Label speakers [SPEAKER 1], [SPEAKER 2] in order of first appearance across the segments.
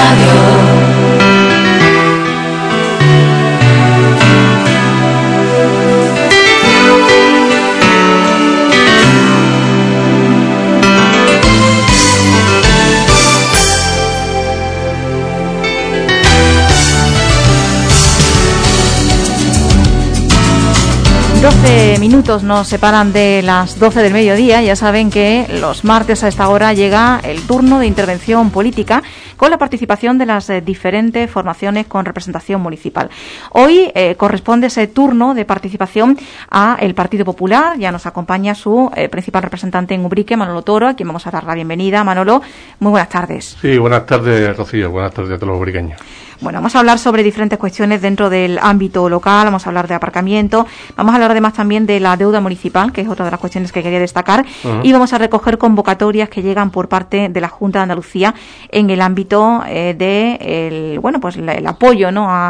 [SPEAKER 1] Minutos nos separan de las 12 del mediodía. Ya saben que los martes a esta hora llega el turno de intervención política con la participación de las diferentes formaciones con representación municipal. Hoy corresponde ese turno de participación a el Partido Popular. Ya nos acompaña su principal representante en Ubrique, Manolo Toro, a quien vamos a dar la bienvenida. Manolo, muy buenas tardes.
[SPEAKER 2] Sí, buenas tardes, Rocío. Buenas tardes a todos los ubriqueños.
[SPEAKER 1] Bueno, vamos a hablar sobre diferentes cuestiones dentro del ámbito local, vamos a hablar de aparcamiento, vamos a hablar además también de la deuda municipal, que es otra de las cuestiones que quería destacar, y vamos a recoger convocatorias que llegan por parte de la Junta de Andalucía en el ámbito de el apoyo, ¿no?, a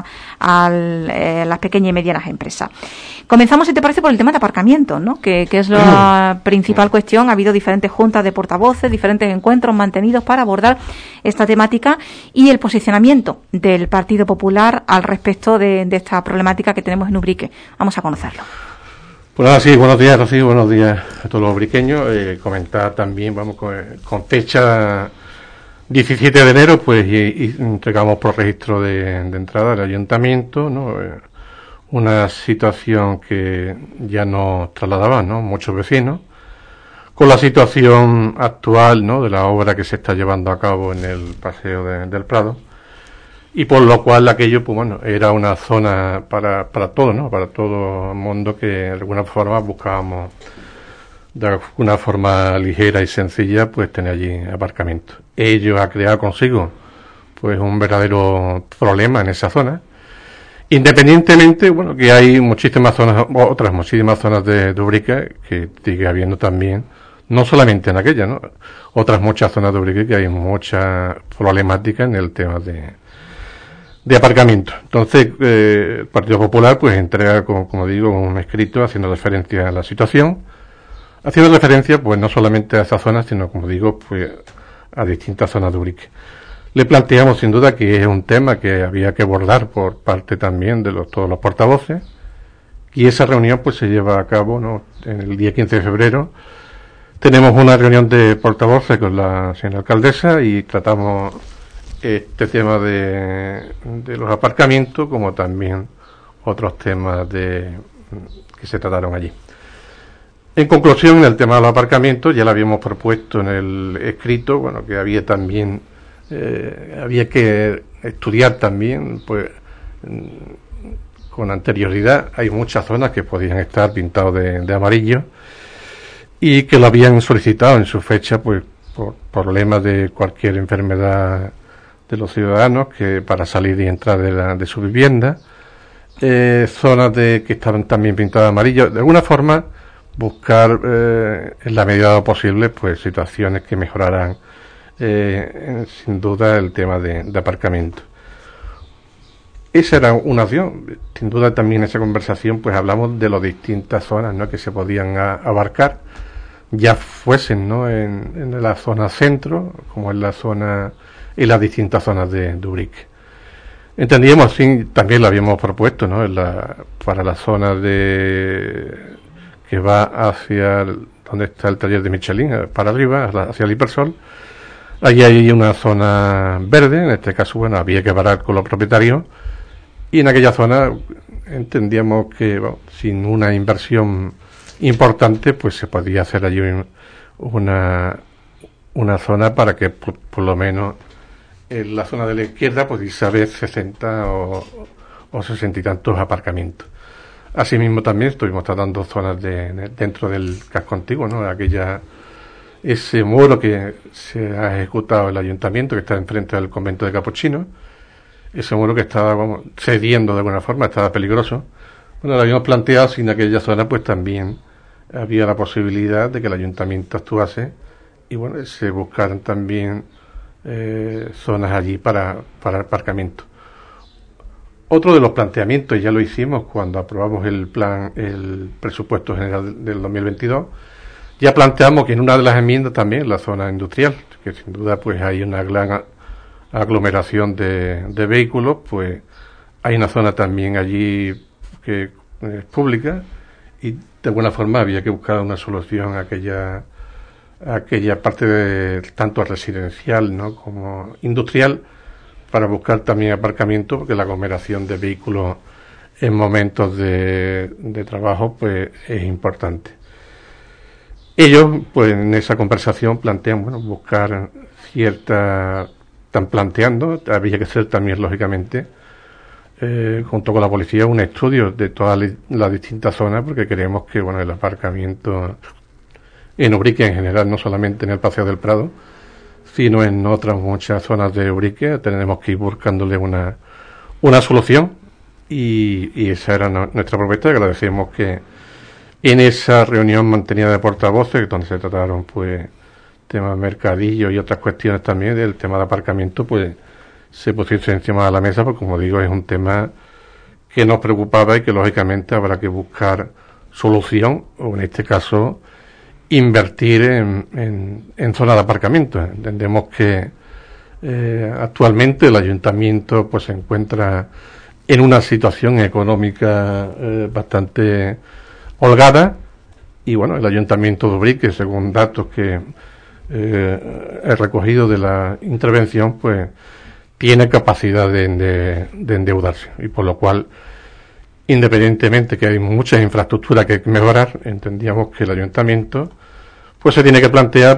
[SPEAKER 1] las pequeñas y medianas empresas. Comenzamos, si te parece, por el tema de aparcamiento, ¿no?, que es la principal cuestión. Ha habido diferentes juntas de portavoces, diferentes encuentros mantenidos para abordar esta temática y el posicionamiento del Partido Popular al respecto de esta problemática que tenemos en Ubrique. Vamos a conocerlo.
[SPEAKER 2] Pues nada, sí, buenos días, Rocío, buenos días a todos los ubriqueños. Comentar también, vamos, con fecha 17 de enero, pues y entregamos por registro de entrada al ayuntamiento, ¿no?, una situación que ya nos trasladaban, ¿no?, muchos vecinos, con la situación actual, ¿no?, de la obra que se está llevando a cabo en el Paseo del Prado, y por lo cual aquello, pues bueno, era una zona para todo, ¿no?, para todo el mundo, que de alguna forma buscábamos, de alguna forma ligera y sencilla, pues tener allí aparcamiento. Ello ha creado consigo, pues, un verdadero problema en esa zona. Independientemente, bueno, que hay muchísimas zonas de Ubrique que sigue habiendo también, no solamente en aquella, ¿no?, otras muchas zonas de Ubrique que hay mucha problemática en el tema de aparcamiento. Entonces, el Partido Popular, pues, entrega, como digo, un escrito haciendo referencia a la situación, haciendo referencia, pues, no solamente a esa zona, sino, como digo, pues, a distintas zonas de Ubrique. Le planteamos, sin duda, que es un tema que había que abordar por parte también de todos los portavoces, y esa reunión, pues, se lleva a cabo, ¿no?, en el día 15 de febrero. Tenemos una reunión de portavoces con la señora alcaldesa y tratamos este tema de los aparcamientos, como también otros temas que se trataron allí. En conclusión, el tema de los aparcamientos ya lo habíamos propuesto en el escrito, bueno, que había también había que estudiar también, pues, con anterioridad. Hay muchas zonas que podían estar pintadas de amarillo y que lo habían solicitado en su fecha, pues, por problemas de cualquier enfermedad de los ciudadanos, que para salir y entrar de su vivienda, zonas que estaban también pintadas de amarillo. De alguna forma, buscar en la medida de lo posible, pues, situaciones que mejoraran sin duda el tema de aparcamiento. Esa era una opción. Sin duda también en esa conversación, pues, hablamos de las distintas zonas, ¿no?, que se podían abarcar, ya fuesen, ¿no?, en la zona centro, como en las distintas zonas de Ubrique. Entendíamos, sí, también lo habíamos propuesto, ¿no?, para la zona que va hacia donde está el taller de Michelin, para arriba, hacia el Hipersol. Allí hay una zona verde, en este caso, bueno, había que parar con los propietarios, y en aquella zona entendíamos que, bueno, sin una inversión importante, pues se podía hacer allí una zona para que por lo menos en la zona de la izquierda pudiese haber 60 o 60 y tantos aparcamientos. Asimismo también estuvimos tratando zonas dentro del casco antiguo, ¿no?, ese muro que se ha ejecutado el ayuntamiento, que está enfrente del convento de Capuchinos, ese muro que estaba, vamos, cediendo de alguna forma, estaba peligroso. Bueno, lo habíamos planteado, sin aquella zona, pues también había la posibilidad de que el ayuntamiento actuase y, bueno, se buscaran también zonas allí para aparcamiento. Otro de los planteamientos, ya lo hicimos cuando aprobamos el presupuesto general del 2022, ya planteamos que en una de las enmiendas también la zona industrial, que sin duda, pues, hay una gran aglomeración de vehículos, pues hay una zona también allí que es pública y de alguna forma había que buscar una solución a aquella parte de tanto residencial, ¿no?, como industrial, para buscar también aparcamiento, porque la aglomeración de vehículos en momentos de trabajo pues es importante. Ellos, pues en esa conversación plantean, bueno, buscar están planteando, había que hacer también, lógicamente, junto con la policía, un estudio de todas las distintas zonas, porque creemos que, bueno, el aparcamiento en Ubrique en general, no solamente en el Paseo del Prado, sino en otras muchas zonas de Ubrique, tenemos que ir buscándole una solución, y esa era nuestra propuesta. Agradecemos que en esa reunión mantenida de portavoces, donde se trataron pues temas mercadillo y otras cuestiones también del tema de aparcamiento, pues se pusiese encima de la mesa, porque como digo, es un tema que nos preocupaba y que lógicamente habrá que buscar solución, o en este caso invertir en zonas de aparcamiento. Entendemos que actualmente el ayuntamiento pues se encuentra en una situación económica bastante holgada, y bueno, el ayuntamiento de Ubrique, según datos que he recogido de la intervención, pues tiene capacidad de endeudarse, y por lo cual, independientemente que hay muchas infraestructuras que mejorar, entendíamos que el ayuntamiento pues se tiene que plantear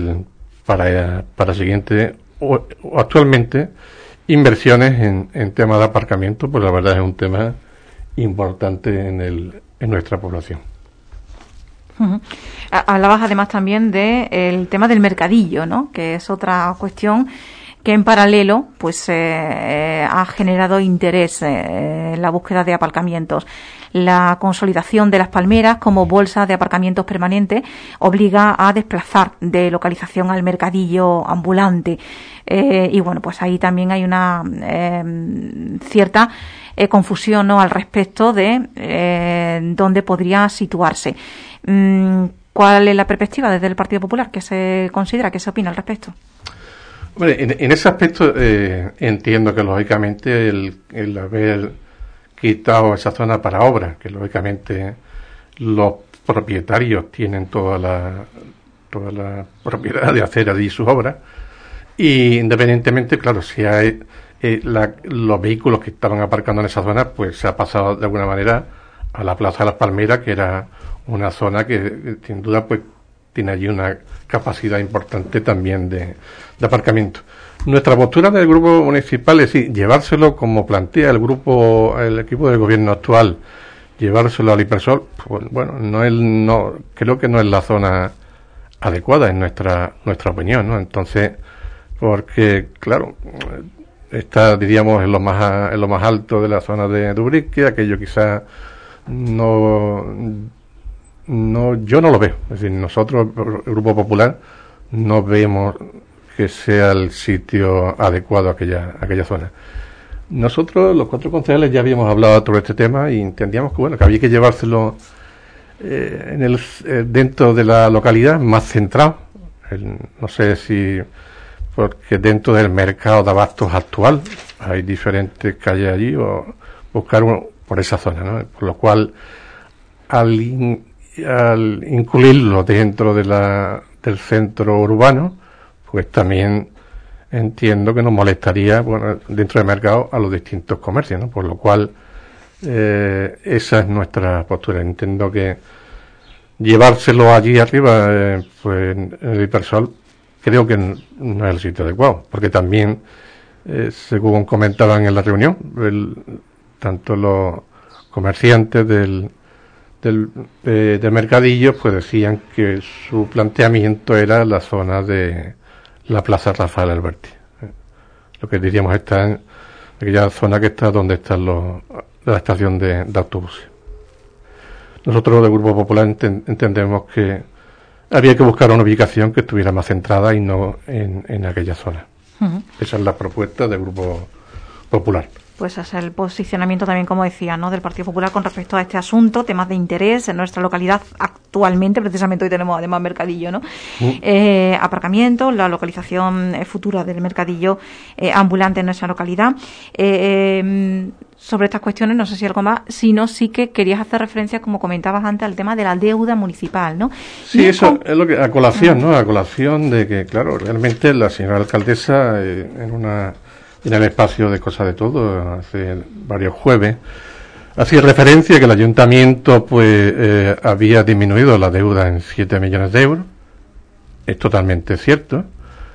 [SPEAKER 2] para siguiente o actualmente inversiones en temas de aparcamiento, pues la verdad es un tema importante en nuestra población.
[SPEAKER 1] Uh-huh. Hablabas además también del tema del mercadillo, ¿no?, que es otra cuestión que en paralelo pues ha generado interés en la búsqueda de aparcamientos. La consolidación de Las Palmeras como bolsa de aparcamientos permanentes obliga a desplazar de localización al mercadillo ambulante, y bueno, pues ahí también hay una cierta confusión, ¿no?, al respecto de dónde podría situarse. ¿Cuál es la perspectiva desde el Partido Popular? ¿Qué se considera? ¿Qué se opina al respecto?
[SPEAKER 2] Bueno, en ese aspecto entiendo que lógicamente el haber quitado esa zona para obras, que lógicamente los propietarios tienen toda la propiedad de hacer allí sus obras, y independientemente, claro, si hay los vehículos que estaban aparcando en esa zona, pues se ha pasado de alguna manera a la Plaza de Las Palmeras, que era una zona que sin duda pues tiene allí una capacidad importante también de aparcamiento. Nuestra postura del grupo municipal es sí, llevárselo como plantea el equipo de gobierno actual, llevárselo al Hipersol, pues, bueno, creo que no es la zona adecuada en nuestra opinión, ¿no? Entonces, porque claro, está, diríamos, en lo más alto de la zona de Ubrique, aquello quizás yo no lo veo. Es decir, nosotros, el Grupo Popular, no vemos que sea el sitio adecuado a aquella zona. Nosotros, los 4 concejales, ya habíamos hablado sobre este tema y entendíamos que bueno, que había que llevárselo dentro de la localidad, más centrado. No sé si porque dentro del mercado de abastos actual hay diferentes calles allí, o buscar uno por esa zona, ¿no? Por lo cual, al incluirlo dentro del centro urbano, pues también entiendo que nos molestaría, bueno, dentro del mercado a los distintos comercios, ¿no? Por lo cual, esa es nuestra postura. Entiendo que llevárselo allí arriba, pues en el Hipersol, creo que no es el sitio adecuado, porque también, según comentaban en la reunión, tanto los comerciantes del mercadillo pues decían que su planteamiento era la zona de la Plaza Rafael Alberti, lo que diríamos está en aquella zona que está donde están la estación de autobuses. Nosotros del Grupo Popular entendemos que había que buscar una ubicación que estuviera más centrada y no en aquella zona. Uh-huh. Esa es la propuesta del Grupo Popular.
[SPEAKER 1] Pues es el posicionamiento también, como decía, ¿no?, del Partido Popular con respecto a este asunto, temas de interés en nuestra localidad actualmente. Precisamente hoy tenemos además mercadillo, ¿no? Aparcamiento, la localización futura del mercadillo ambulante en nuestra localidad. Sobre estas cuestiones, no sé si algo más, sino sí que querías hacer referencia, como comentabas antes, al tema de la deuda municipal, ¿no?
[SPEAKER 2] Sí, eso es lo que, a colación, ¿no? A colación de que, claro, realmente la señora alcaldesa, en el espacio de Cosa de Todo, hace varios jueves, hacía referencia a que el ayuntamiento, pues, había disminuido la deuda en 7 millones de euros. Es totalmente cierto.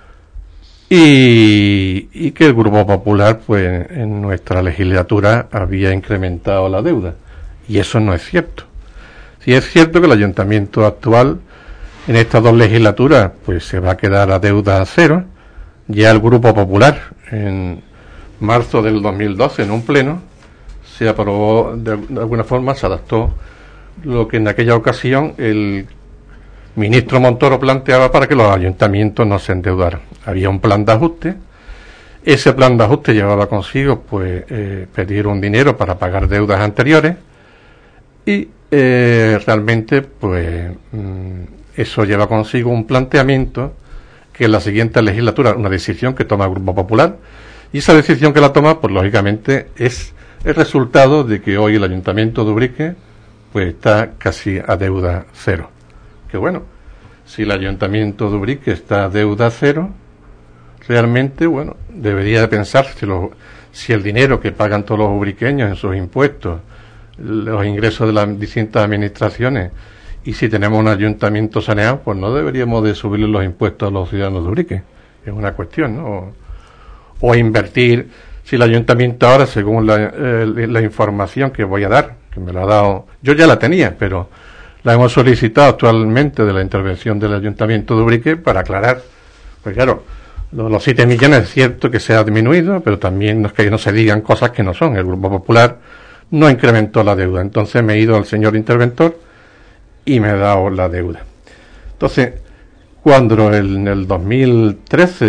[SPEAKER 2] Y que el Grupo Popular, pues, en nuestra legislatura había incrementado la deuda. Y eso no es cierto. Sí es cierto que el ayuntamiento actual, en estas dos legislaturas, pues se va a quedar a deuda cero. Ya el Grupo Popular, en marzo del 2012, en un pleno, se aprobó, de alguna forma, se adaptó lo que en aquella ocasión el ministro Montoro planteaba para que los ayuntamientos no se endeudaran. Había un plan de ajuste. Ese plan de ajuste llevaba consigo, pues, pedir un dinero para pagar deudas anteriores y realmente, pues, eso lleva consigo un planteamiento que en la siguiente legislatura, una decisión que toma el Grupo Popular, y esa decisión que la toma, pues lógicamente es el resultado de que hoy el Ayuntamiento de Ubrique, pues, está casi a deuda cero. Que bueno, si el Ayuntamiento de Ubrique está a deuda cero, realmente, bueno, debería de pensar si el dinero que pagan todos los ubriqueños en sus impuestos, los ingresos de las distintas administraciones, y si tenemos un ayuntamiento saneado, pues no deberíamos de subirle los impuestos a los ciudadanos de Ubrique. Es una cuestión, ¿no? O invertir, si el ayuntamiento ahora, según la información que voy a dar, que me la ha dado, yo ya la tenía, pero la hemos solicitado actualmente de la intervención del Ayuntamiento de Ubrique para aclarar. Pues claro, los 7 millones es cierto que se ha disminuido, pero también no es que no se digan cosas que no son. El Grupo Popular no incrementó la deuda. Entonces me he ido al señor interventor y me ha dado la deuda. Entonces, cuando en el 2003,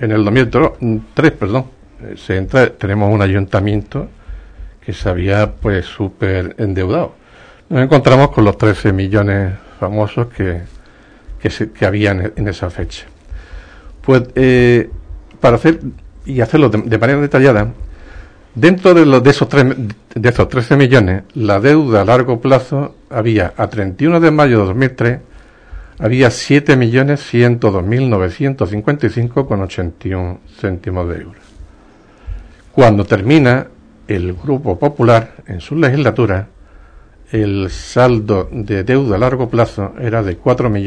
[SPEAKER 2] tenemos un ayuntamiento que se había, pues, súper endeudado. Nos encontramos con los 13 millones famosos que había en esa fecha. Pues, para hacerlo de manera detallada, dentro de esos 13 millones, la deuda a largo plazo había, a 31 de mayo de 2003, había 7.102.955,81 céntimos de euros. Cuando termina el Grupo Popular en su legislatura, el saldo de deuda a largo plazo era de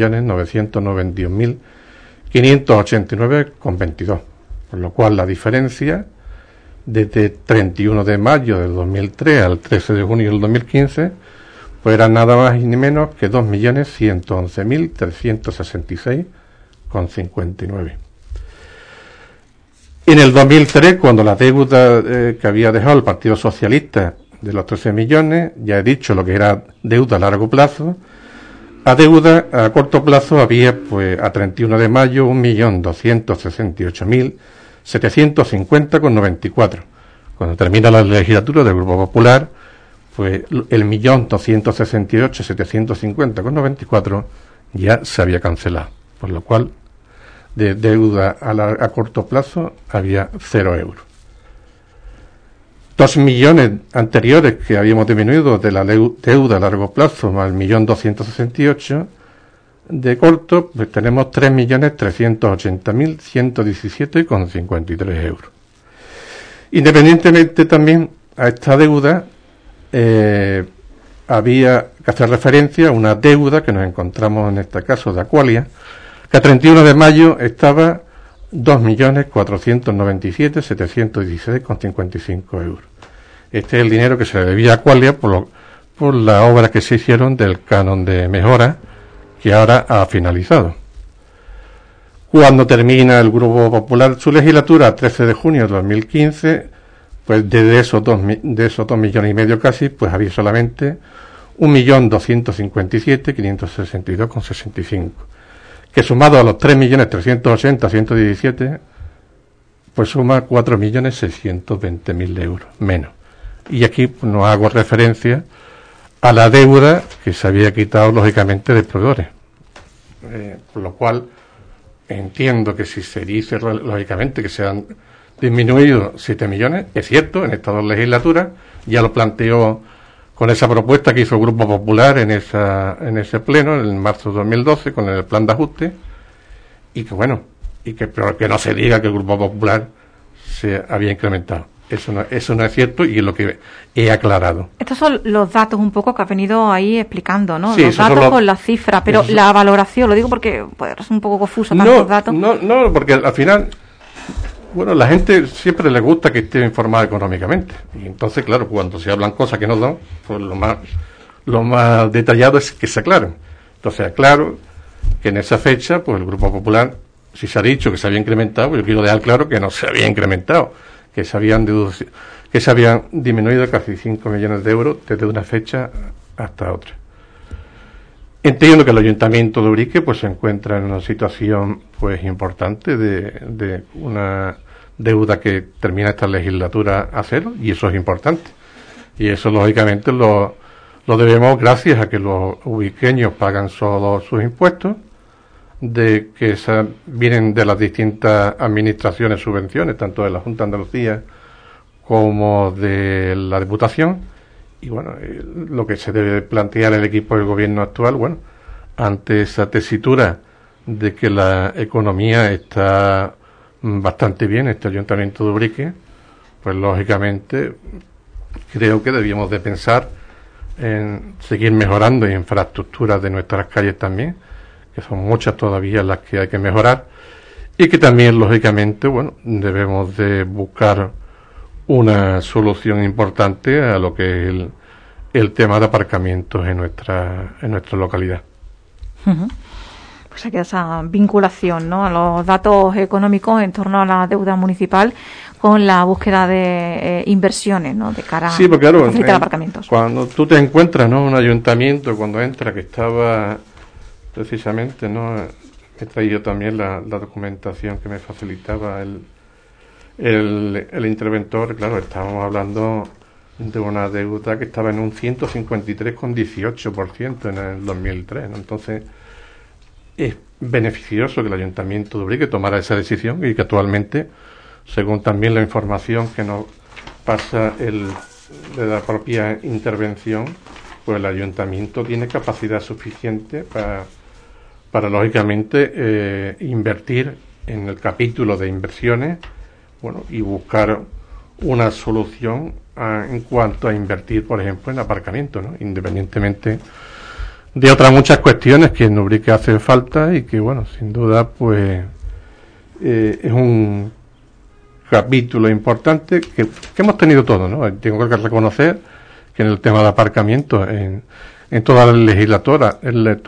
[SPEAKER 2] 4.991.589,22, por lo cual la diferencia desde 31 de mayo del 2003 al 13 de junio del 2015 pues era nada más y ni menos que 2.111.366,59. En el 2003, cuando la deuda que había dejado el Partido Socialista de los 13 millones, ya he dicho lo que era deuda a largo plazo, a deuda a corto plazo había, pues, a 31 de mayo 1.268.750,94. Cuando termina la legislatura del Grupo Popular, pues el 1.268.750,94 ya se había cancelado, por lo cual de deuda a corto plazo había 0 euros. 2 millones anteriores que habíamos disminuido de la deuda a largo plazo, más el 1.268.000 de corto, pues tenemos 3.380.117,53 euros. Independientemente también a esta deuda, había que hacer referencia a una deuda que nos encontramos en este caso de Aqualia, que a 31 de mayo estaba 2.497.716,55 euros. Este es el dinero que se le debía a Aqualia por las obras que se hicieron del canon de mejora, que ahora ha finalizado. Cuando termina el Grupo Popular su legislatura, 13 de junio de 2015, pues de esos 2 millones y medio casi, pues había solamente 1.257.562,65, que sumado a los 3.380.117, pues suma 4.620.000 euros menos. Y aquí pues, no hago referencia a la deuda que se había quitado lógicamente de proveedores. Por lo cual entiendo que si se dice lógicamente que se han disminuido 7 millones, es cierto, en estas dos legislaturas, ya lo planteó con esa propuesta que hizo el Grupo Popular en ese pleno, en marzo de 2012, con el plan de ajuste, y que bueno, pero que no se diga que el Grupo Popular se había incrementado. Eso no es cierto y es lo que he aclarado.
[SPEAKER 1] Estos son los datos un poco que has venido ahí explicando, ¿no?
[SPEAKER 2] Sí,
[SPEAKER 1] los datos con las cifras, pero la valoración, lo digo porque puede ser un poco confuso tantos datos.
[SPEAKER 2] No, porque al final, bueno, la gente siempre le gusta que esté informada económicamente. Y entonces, claro, cuando se hablan cosas que no dan, pues lo más detallado es que se aclaren. Entonces, aclaro que en esa fecha, pues el Grupo Popular, si se ha dicho que se había incrementado, pues yo quiero dejar claro que no se había incrementado, que se habían disminuido casi 5 millones de euros desde una fecha hasta otra. Entiendo que el Ayuntamiento de Ubrique pues se encuentra en una situación pues importante de una deuda que termina esta legislatura a cero, y eso es importante. Y eso lógicamente lo debemos gracias a que los ubriqueños pagan solo sus impuestos, de que vienen de las distintas administraciones subvenciones, tanto de la Junta de Andalucía como de la Diputación. Y bueno, lo que se debe plantear el equipo del gobierno actual, bueno, ante esa tesitura de que la economía está bastante bien, este Ayuntamiento de Ubrique, pues lógicamente creo que debíamos de pensar en seguir mejorando infraestructuras de nuestras calles también, que son muchas todavía las que hay que mejorar, y que también lógicamente, bueno, debemos de buscar una solución importante a lo que es el tema de aparcamientos en nuestra localidad.
[SPEAKER 1] Uh-huh. Pues aquí esa vinculación, ¿no?, a los datos económicos en torno a la deuda municipal con la búsqueda de inversiones, ¿no?, de cara
[SPEAKER 2] sí, porque, claro,
[SPEAKER 1] a facilitar aparcamientos.
[SPEAKER 2] Cuando tú te encuentras, ¿no?, un ayuntamiento, cuando entra, que estaba precisamente, ¿no?, he traído también la documentación que me facilitaba el interventor. Claro, estábamos hablando de una deuda que estaba en un 153,18% en el 2003, ¿no? Entonces es beneficioso que el Ayuntamiento de Ubrique tomara esa decisión, y que actualmente, según también la información que nos pasa de la propia intervención, pues el Ayuntamiento tiene capacidad suficiente para lógicamente invertir en el capítulo de inversiones, bueno, y buscar una solución en cuanto a invertir, por ejemplo, en aparcamiento, ¿no?, independientemente de otras muchas cuestiones que en Ubrique hacen falta, y que, bueno, sin duda, pues es un capítulo importante que hemos tenido todos, ¿no? Tengo que reconocer que en el tema de aparcamiento, en todas las legislaturas,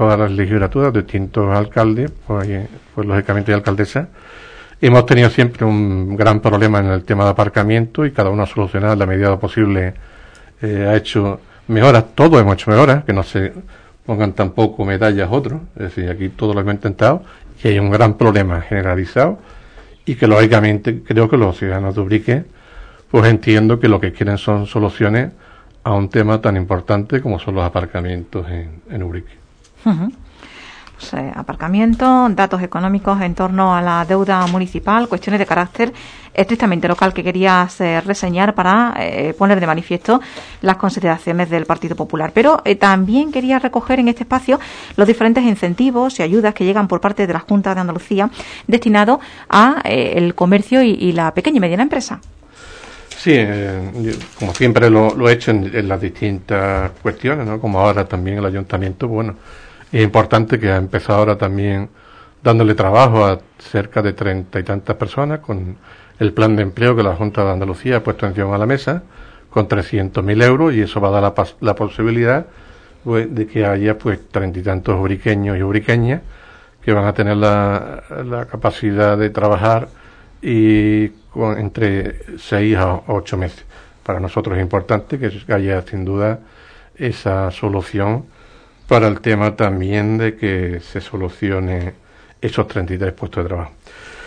[SPEAKER 2] de distintos alcaldes, pues lógicamente y alcaldesas, hemos tenido siempre un gran problema en el tema de aparcamiento, y cada uno ha solucionado en la medida de lo posible, ha hecho mejoras, todos hemos hecho mejoras, que no se pongan tampoco medallas otros, es decir, aquí todos lo hemos intentado, y hay un gran problema generalizado, y que lógicamente creo que los ciudadanos de Ubrique pues entiendo que lo que quieren son soluciones a un tema tan importante como son los aparcamientos en Ubrique.
[SPEAKER 1] Uh-huh. Pues, aparcamiento, datos económicos en torno a la deuda municipal, cuestiones de carácter estrictamente local que querías reseñar para poner de manifiesto las consideraciones del Partido Popular. Pero también quería recoger en este espacio los diferentes incentivos y ayudas que llegan por parte de la Junta de Andalucía destinados a el comercio y la pequeña y mediana empresa.
[SPEAKER 2] Sí, yo, como siempre lo he hecho en las distintas cuestiones, ¿no?, como ahora también el Ayuntamiento, bueno, es importante que ha empezado ahora también dándole trabajo a cerca de 30 y tantas personas con el plan de empleo que la Junta de Andalucía ha puesto encima de la mesa, con 300.000 euros, y eso va a dar la posibilidad, pues, de que haya pues 30 y tantos ubriqueños y ubriqueñas que van a tener la capacidad de trabajar y entre 6 a 8 meses. Para nosotros es importante que haya sin duda esa solución para el tema también de que se solucione esos 33 puestos de trabajo.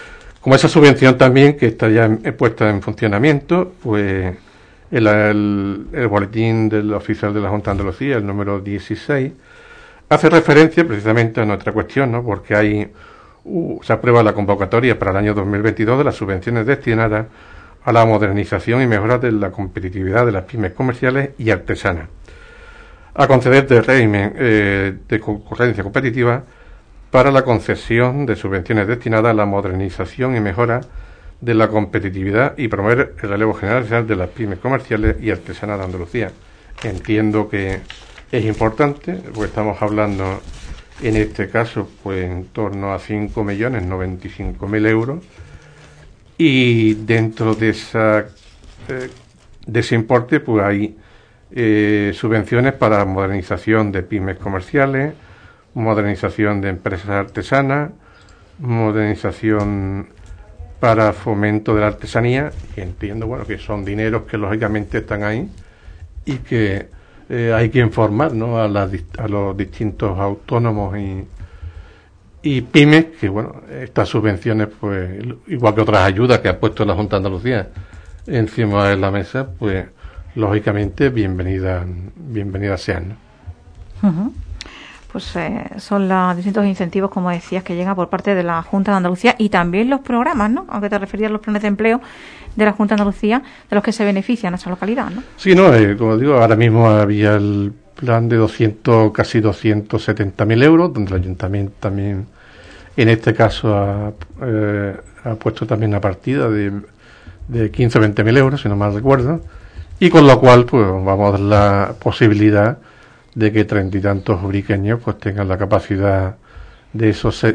[SPEAKER 2] Como esa subvención también, que está ya puesta en funcionamiento, pues el boletín del oficial de la Junta de Andalucía, el número 16, hace referencia precisamente a nuestra cuestión, ¿no? Porque se aprueba la convocatoria para el año 2022 de las subvenciones destinadas a la modernización y mejora de la competitividad de las pymes comerciales y artesanas, a conceder de régimen de concurrencia competitiva para la concesión de subvenciones destinadas a la modernización y mejora de la competitividad y promover el relevo general de las pymes comerciales y artesanas de Andalucía. Entiendo que es importante, pues estamos hablando en este caso pues en torno a 5.095.000 euros, y dentro de ese importe pues hay subvenciones para modernización de pymes comerciales, modernización de empresas artesanas, modernización para fomento de la artesanía, y entiendo que son dineros que lógicamente están ahí y que hay que informar, ¿no?, a los distintos autónomos y pymes que estas subvenciones, pues igual que otras ayudas que ha puesto la Junta de Andalucía encima de la mesa, pues lógicamente bienvenidas sean, ¿no?
[SPEAKER 1] Uh-huh. Pues son los distintos incentivos, como decías, que llegan por parte de la Junta de Andalucía, y también los programas, ¿no? Aunque te referías a los planes de empleo de la Junta de Andalucía, de los que se beneficia nuestra localidad, ¿no?
[SPEAKER 2] Sí, no, como digo, ahora mismo había el plan de casi 270.000 euros, donde el Ayuntamiento también, en este caso, ha puesto también una partida de 15 o 20.000 euros, si no mal recuerdo, y con lo cual pues vamos a dar la posibilidad de que 30 y tantos ubriqueños pues tengan la capacidad de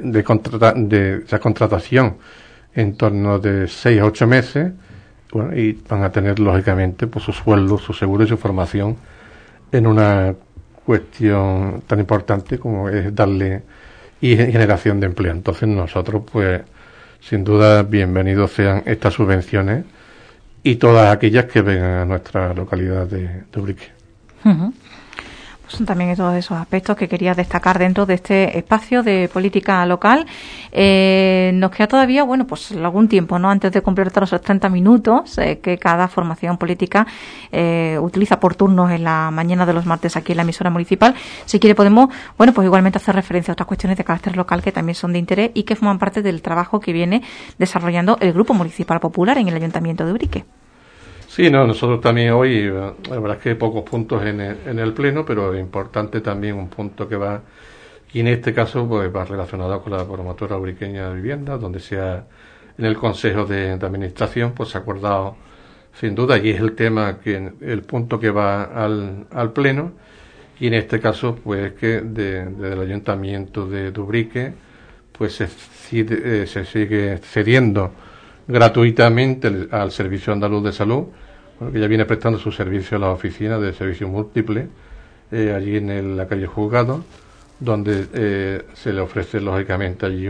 [SPEAKER 2] esa contratación en torno de 6 a 8 meses, y van a tener lógicamente pues su sueldo, su seguro y su formación en una cuestión tan importante como es darle y generación de empleo. Entonces nosotros pues sin duda bienvenidos sean estas subvenciones y todas aquellas que vengan a nuestra localidad de Ubrique.
[SPEAKER 1] Uh-huh. Son también todos esos aspectos que quería destacar dentro de este espacio de política local. Nos queda todavía, pues algún tiempo, ¿no?, antes de completar esos 30 minutos que cada formación política utiliza por turnos en la mañana de los martes aquí en la emisora municipal. Si quiere podemos, pues igualmente hacer referencia a otras cuestiones de carácter local que también son de interés y que forman parte del trabajo que viene desarrollando el Grupo Municipal Popular en el Ayuntamiento de Ubrique.
[SPEAKER 2] Sí, nosotros también hoy, la verdad es que hay pocos puntos en el Pleno, pero es importante también un punto que va, y en este caso pues va relacionado con la promotora ubriqueña de vivienda, donde en el Consejo de Administración pues se ha acordado sin duda, y es el punto que va al Pleno, y en este caso pues que desde el Ayuntamiento de Ubrique pues se sigue cediendo gratuitamente al Servicio Andaluz de Salud, que ya viene prestando su servicio a las oficinas de servicio múltiple allí en la calle Juzgado, donde se le ofrece lógicamente allí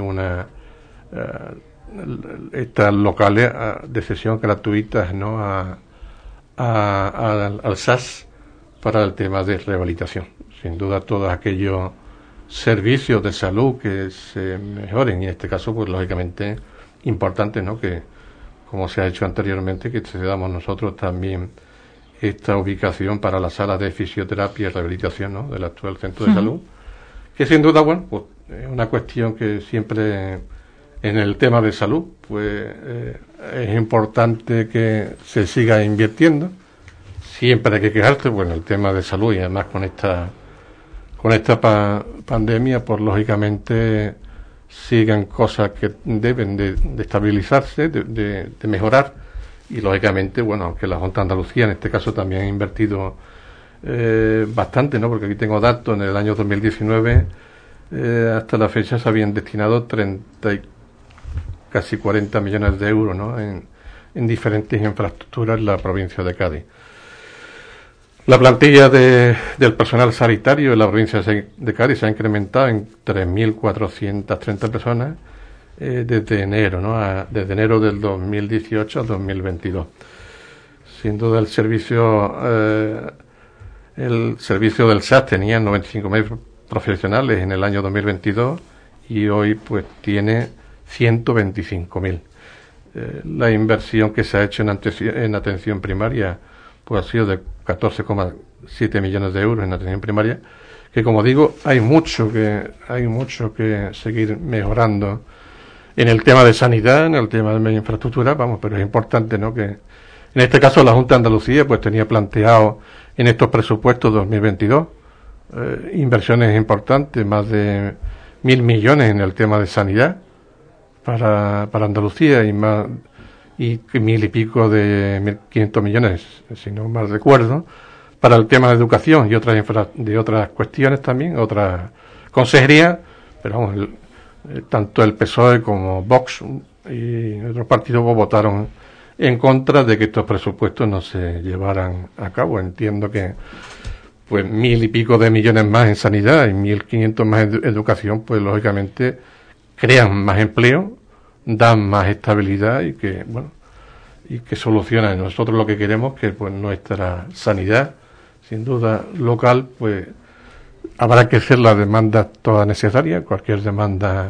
[SPEAKER 2] estas locales de sesión gratuitas, ¿no?, al SAS para el tema de rehabilitación. Sin duda todos aquellos servicios de salud que se mejoren, y en este caso pues lógicamente importante, ¿no?, que como se ha hecho anteriormente, que cedamos nosotros también esta ubicación para la sala de fisioterapia y rehabilitación, ¿no?, del actual centro de salud, que sin duda, pues es una cuestión que siempre en el tema de salud pues es importante que se siga invirtiendo. Siempre hay que quejarse, en el tema de salud, y además con esta pandemia, pues lógicamente sigan cosas que deben de estabilizarse, de mejorar, y lógicamente, aunque la Junta de Andalucía en este caso también ha invertido bastante, ¿no?, porque aquí tengo datos, en el año 2019 hasta la fecha se habían destinado casi 40 millones de euros, ¿no?, en diferentes infraestructuras en la provincia de Cádiz. La plantilla del personal sanitario en la provincia de Cádiz se ha incrementado en 3.430 personas desde enero, ¿no?, desde enero del 2018 al 2022. Sin duda el servicio del SAS tenía 95.000 profesionales en el año 2022 y hoy pues tiene 125.000. la inversión que se ha hecho en atención primaria pues ha sido de 14,7 millones de euros en atención primaria, que como digo, hay mucho que seguir mejorando en el tema de sanidad, en el tema de infraestructura, vamos, pero es importante, ¿no?, que en este caso la Junta de Andalucía pues tenía planteado en estos presupuestos 2022 inversiones importantes, más de 1.000 millones en el tema de sanidad para Andalucía y 1.000 y pico de 1.500 millones, si no mal recuerdo, para el tema de educación y otras cuestiones también, otras consejerías, pero vamos, tanto el PSOE como Vox y otros partidos votaron en contra de que estos presupuestos no se llevaran a cabo. Entiendo que pues 1.000 y pico de millones más en sanidad y 1.500 más en educación, pues lógicamente crean más empleo, dan más estabilidad y que solucionan. Nosotros lo que queremos que pues nuestra sanidad, sin duda local, pues habrá que hacer las demandas todas necesarias. Cualquier demanda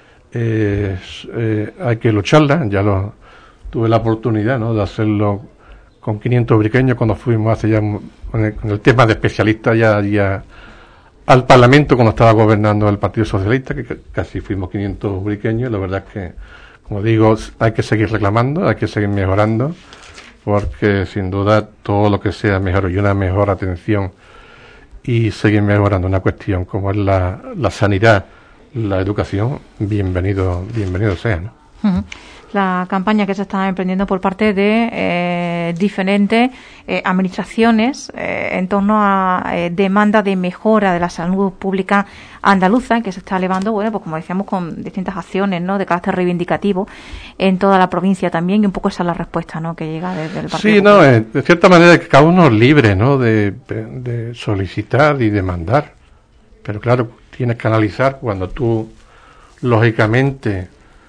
[SPEAKER 2] hay que lucharla. Tuve la oportunidad, ¿no?, de hacerlo con 500 ubriqueños cuando fuimos hace ya con el tema de especialistas ya al Parlamento cuando estaba gobernando el Partido Socialista, que casi fuimos 500 ubriqueños. La verdad es que, como digo, hay que seguir reclamando, hay que seguir mejorando, porque sin duda todo lo que sea mejor y una mejor atención y seguir mejorando una cuestión como es la sanidad, la educación, bienvenido sea, ¿no?
[SPEAKER 1] Uh-huh. La campaña que se está emprendiendo por parte de diferentes administraciones en torno a demanda de mejora de la salud pública andaluza, que se está elevando, bueno, pues como decíamos, con distintas acciones, ¿no?, de carácter reivindicativo en toda la provincia también, y un poco esa es la respuesta, ¿no?, que llega desde el Partido Popular.
[SPEAKER 2] De cierta manera que cada uno es libre, ¿no?, de solicitar y demandar, pero claro, tienes que analizar cuando tú, lógicamente,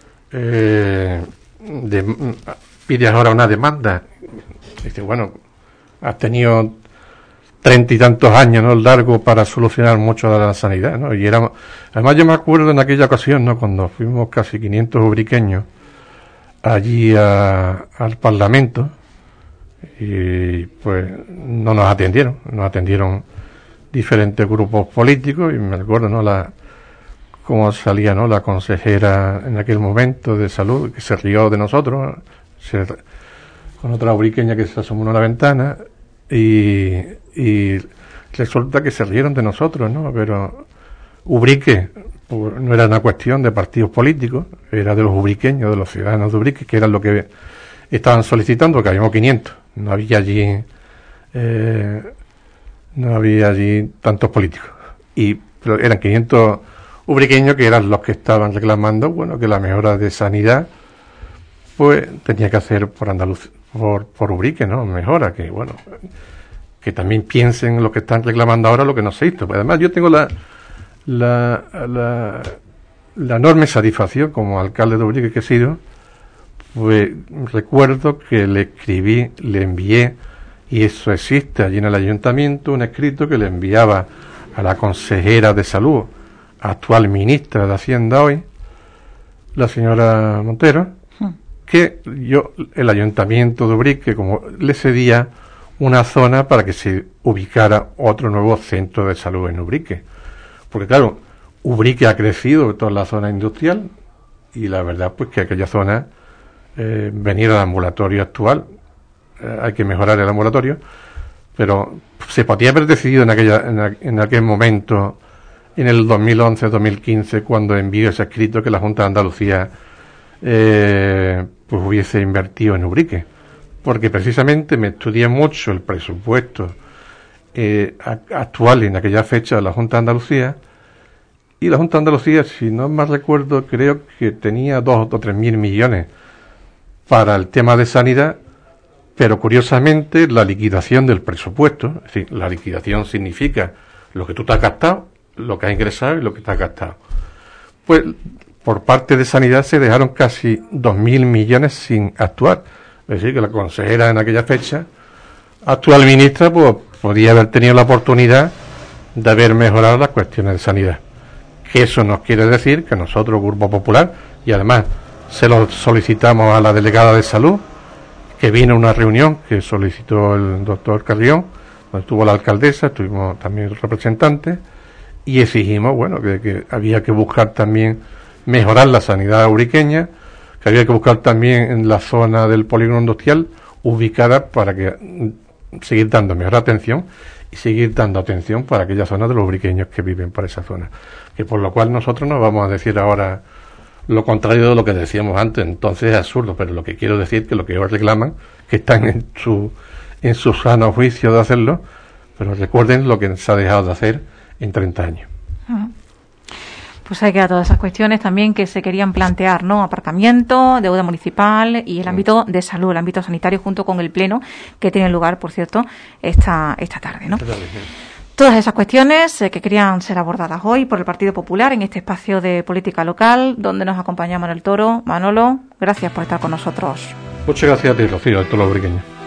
[SPEAKER 2] pides ahora una demanda. Dice, bueno, has tenido 30 y tantos años, ¿no?, largo para solucionar mucho de la sanidad, ¿no? Y además yo me acuerdo en aquella ocasión, ¿no?, cuando fuimos casi 500 ubriqueños allí al Parlamento, y pues no nos atendieron diferentes grupos políticos, y me acuerdo, ¿no?, cómo salía, ¿no?, la consejera en aquel momento de salud, que se rió de nosotros, con otra ubriqueña que se asomó a la ventana, y resulta que se rieron de nosotros, ¿no? Pero Ubrique no era una cuestión de partidos políticos, era de los ubriqueños, de los ciudadanos de Ubrique, que eran lo que estaban solicitando, que habíamos 500, no había allí tantos políticos, pero eran 500 ubriqueños que eran los que estaban reclamando, bueno, que la mejora de sanidad pues tenía que hacer por Ubrique, ¿no?, mejora, que bueno, que también piensen en lo que están reclamando ahora, lo que no se hizo. Pues además yo tengo la enorme satisfacción como alcalde de Ubrique que he sido, pues recuerdo que le envié, y eso existe allí en el ayuntamiento, un escrito que le enviaba a la consejera de salud, actual ministra de Hacienda hoy, la señora Montero, que el ayuntamiento de Ubrique, como le cedía una zona para que se ubicara otro nuevo centro de salud en Ubrique. Porque claro, Ubrique ha crecido toda la zona industrial, y la verdad pues que aquella zona, venir al ambulatorio actual, hay que mejorar el ambulatorio, pero se podía haber decidido en aquel momento, en el 2011-2015, cuando envió ese escrito, que la Junta de Andalucía pues hubiese invertido en Ubrique, porque precisamente me estudié mucho el presupuesto actual en aquella fecha de la Junta de Andalucía, y la Junta de Andalucía, si no mal recuerdo, creo que tenía 2 o 3 mil millones para el tema de sanidad, pero curiosamente la liquidación del presupuesto, es decir, la liquidación significa lo que tú te has gastado, lo que has ingresado y lo que te has gastado, pues por parte de sanidad se dejaron casi 2.000 millones sin actuar. Es decir, que la consejera en aquella fecha, actual ministra, pues podía haber tenido la oportunidad de haber mejorado las cuestiones de sanidad. Que eso nos quiere decir que nosotros, Grupo Popular, y además se lo solicitamos a la delegada de salud, que vino a una reunión que solicitó el doctor Carrión, donde estuvo la alcaldesa, estuvimos también representantes, y exigimos, bueno, que había que buscar también mejorar la sanidad uriqueña, que había que buscar también en la zona del polígono industrial ubicada para que seguir dando mejor atención y seguir dando atención para aquellas zonas de los uriqueños que viven por esa zona. Que por lo cual nosotros no vamos a decir ahora lo contrario de lo que decíamos antes, entonces es absurdo, pero lo que quiero decir que lo que ellos reclaman, que están en su sano juicio de hacerlo, pero recuerden lo que se ha dejado de hacer en 30 años.
[SPEAKER 1] Pues hay que dar todas esas cuestiones también que se querían plantear, ¿no? Aparcamiento, deuda municipal y el ámbito de salud, el ámbito sanitario, junto con el pleno que tiene lugar, por cierto, esta tarde, ¿no? Todas esas cuestiones que querían ser abordadas hoy por el Partido Popular en este espacio de política local, donde nos acompaña Manuel Toro. Manolo, gracias por estar con nosotros.
[SPEAKER 2] Muchas gracias a ti, Rocío, a todos los uriqueños.